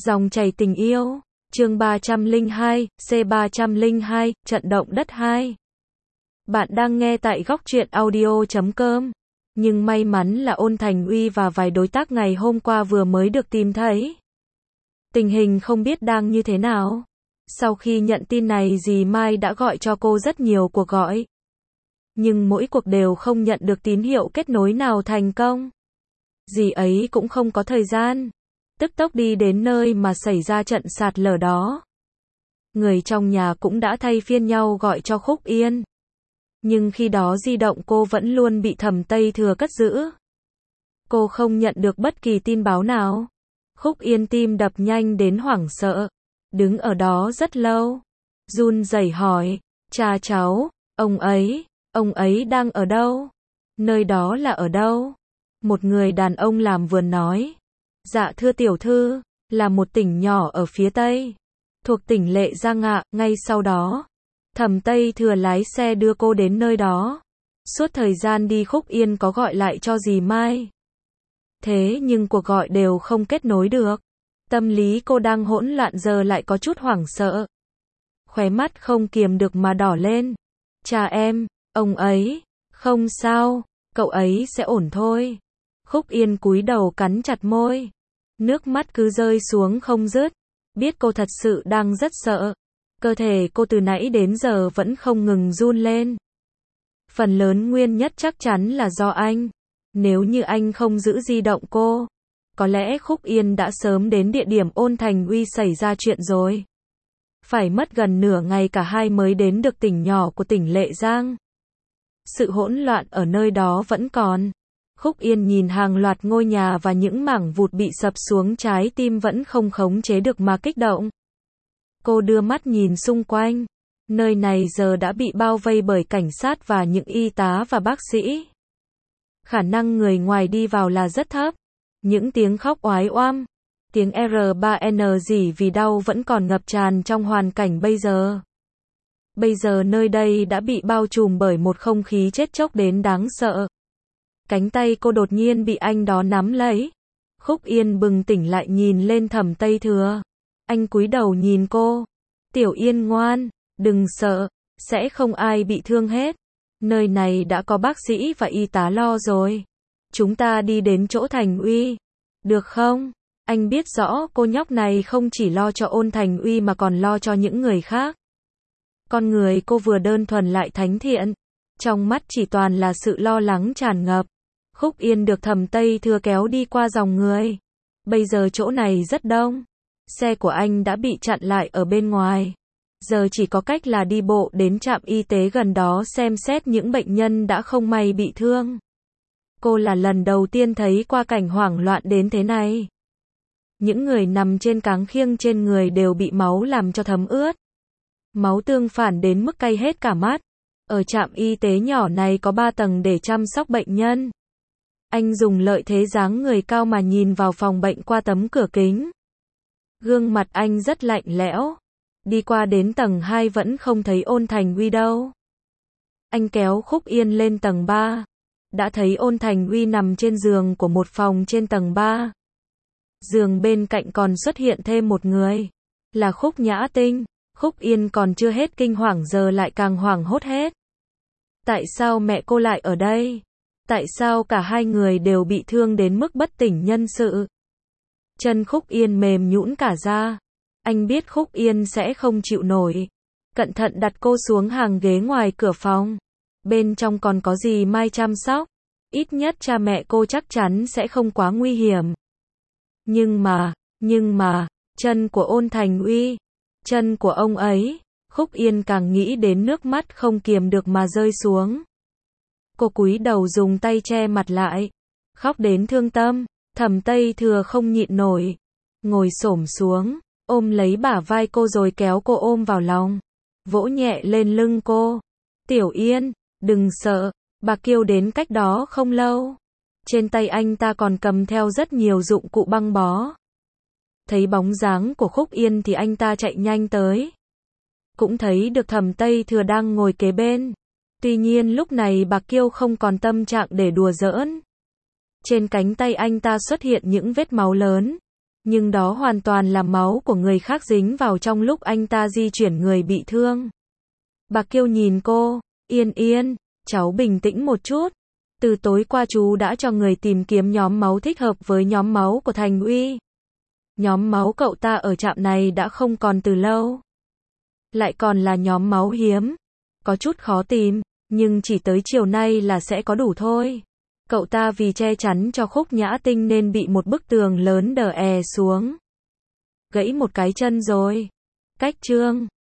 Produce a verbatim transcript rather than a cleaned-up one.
Dòng chảy tình yêu, chương ba trăm lẻ hai, C ba trăm lẻ hai, trận động đất hai. Bạn đang nghe tại góc truyện audio chấm com. Nhưng may mắn là Ôn Thành Uy và vài đối tác ngày hôm qua vừa mới được tìm thấy. Tình hình không biết đang như thế nào. Sau khi nhận tin này dì Mai đã gọi cho cô rất nhiều cuộc gọi. Nhưng mỗi cuộc đều không nhận được tín hiệu kết nối nào thành công. Dì ấy cũng không có thời gian. Tức tốc đi đến nơi mà xảy ra trận sạt lở đó. Người trong nhà cũng đã thay phiên nhau gọi cho Khúc Yên. Nhưng khi đó di động cô vẫn luôn bị Thẩm Tây Thừa cất giữ. Cô không nhận được bất kỳ tin báo nào. Khúc Yên tim đập nhanh đến hoảng sợ. Đứng ở đó rất lâu. Run rẩy hỏi, cha cháu, ông ấy, ông ấy đang ở đâu? Nơi đó là ở đâu? Một người đàn ông làm vườn nói. Dạ thưa tiểu thư, là một tỉnh nhỏ ở phía Tây, thuộc tỉnh Lệ Giang ạ. Ngay sau đó, Thẩm Tây Thừa lái xe đưa cô đến nơi đó. Suốt thời gian đi Khúc Yên có gọi lại cho dì Mai. Thế nhưng cuộc gọi đều không kết nối được. Tâm lý cô đang hỗn loạn giờ lại có chút hoảng sợ. Khóe mắt không kiềm được mà đỏ lên. Cha em, ông ấy, không sao, cậu ấy sẽ ổn thôi. Khúc Yên cúi đầu cắn chặt môi. Nước mắt cứ rơi xuống không dứt. Biết cô thật sự đang rất sợ. Cơ thể cô từ nãy đến giờ vẫn không ngừng run lên. Phần lớn nguyên nhất chắc chắn là do anh. Nếu như anh không giữ di động cô, có lẽ Khúc Yên đã sớm đến địa điểm Ôn Thành Uy xảy ra chuyện rồi. Phải mất gần nửa ngày cả hai mới đến được tỉnh nhỏ của tỉnh Lệ Giang. Sự hỗn loạn ở nơi đó vẫn còn. Khúc Yên nhìn hàng loạt ngôi nhà và những mảng vụt bị sập xuống, trái tim vẫn không khống chế được mà kích động. Cô đưa mắt nhìn xung quanh. Nơi này giờ đã bị bao vây bởi cảnh sát và những y tá và bác sĩ. Khả năng người ngoài đi vào là rất thấp. Những tiếng khóc oái oăm, tiếng R ba N rỉ vì đau vẫn còn ngập tràn trong hoàn cảnh bây giờ. Bây giờ nơi đây đã bị bao trùm bởi một không khí chết chóc đến đáng sợ. Cánh tay cô đột nhiên bị anh đó nắm lấy. Khúc Yên bừng tỉnh lại nhìn lên Thẩm Tây Thừa. Anh cúi đầu nhìn cô. Tiểu Yên ngoan, đừng sợ, sẽ không ai bị thương hết. Nơi này đã có bác sĩ và y tá lo rồi. Chúng ta đi đến chỗ Thành Uy. Được không? Anh biết rõ cô nhóc này không chỉ lo cho Ôn Thành Uy mà còn lo cho những người khác. Con người cô vừa đơn thuần lại thánh thiện. Trong mắt chỉ toàn là sự lo lắng tràn ngập. Khúc Yên được Thẩm Tây Thừa kéo đi qua dòng người. Bây giờ chỗ này rất đông. Xe của anh đã bị chặn lại ở bên ngoài. Giờ chỉ có cách là đi bộ đến trạm y tế gần đó xem xét những bệnh nhân đã không may bị thương. Cô là lần đầu tiên thấy qua cảnh hoảng loạn đến thế này. Những người nằm trên cáng khiêng trên người đều bị máu làm cho thấm ướt. Máu tương phản đến mức cay hết cả mắt. Ở trạm y tế nhỏ này có ba tầng để chăm sóc bệnh nhân. Anh dùng lợi thế dáng người cao mà nhìn vào phòng bệnh qua tấm cửa kính. Gương mặt anh rất lạnh lẽo. Đi qua đến tầng hai vẫn không thấy Ôn Thành Uy đâu. Anh kéo Khúc Yên lên tầng ba. Đã thấy Ôn Thành Uy nằm trên giường của một phòng trên tầng ba. Giường bên cạnh còn xuất hiện thêm một người. Là Khúc Nhã Tinh. Khúc Yên còn chưa hết kinh hoàng giờ lại càng hoảng hốt hết. Tại sao mẹ cô lại ở đây? Tại sao cả hai người đều bị thương đến mức bất tỉnh nhân sự? Chân Khúc Yên mềm nhũn cả ra. Anh biết Khúc Yên sẽ không chịu nổi. Cẩn thận đặt cô xuống hàng ghế ngoài cửa phòng. Bên trong còn có dì Mai chăm sóc. Ít nhất cha mẹ cô chắc chắn sẽ không quá nguy hiểm. Nhưng mà, nhưng mà, chân của Ôn Thành Uy, chân của ông ấy, Khúc Yên càng nghĩ đến nước mắt không kiềm được mà rơi xuống. Cô cúi đầu dùng tay che mặt lại, khóc đến thương tâm. Thẩm Tây Thừa không nhịn nổi, ngồi xổm xuống, ôm lấy bả vai cô rồi kéo cô ôm vào lòng, vỗ nhẹ lên lưng cô. Tiểu Yên, đừng sợ, bà kêu đến cách đó không lâu. Trên tay anh ta còn cầm theo rất nhiều dụng cụ băng bó. Thấy bóng dáng của Khúc Yên thì anh ta chạy nhanh tới. Cũng thấy được Thẩm Tây Thừa đang ngồi kế bên. Tuy nhiên lúc này bà Kiêu không còn tâm trạng để đùa giỡn. Trên cánh tay anh ta xuất hiện những vết máu lớn. Nhưng đó hoàn toàn là máu của người khác dính vào trong lúc anh ta di chuyển người bị thương. Bà Kiều nhìn cô, Yên Yên, cháu bình tĩnh một chút. Từ tối qua chú đã cho người tìm kiếm nhóm máu thích hợp với nhóm máu của Thành Uy. Nhóm máu cậu ta ở trạm này đã không còn từ lâu. Lại còn là nhóm máu hiếm. Có chút khó tìm, nhưng chỉ tới chiều nay là sẽ có đủ thôi. Cậu ta vì che chắn cho Khúc Nhã Tinh nên bị một bức tường lớn đè è xuống. Gãy một cái chân rồi. Cách Trương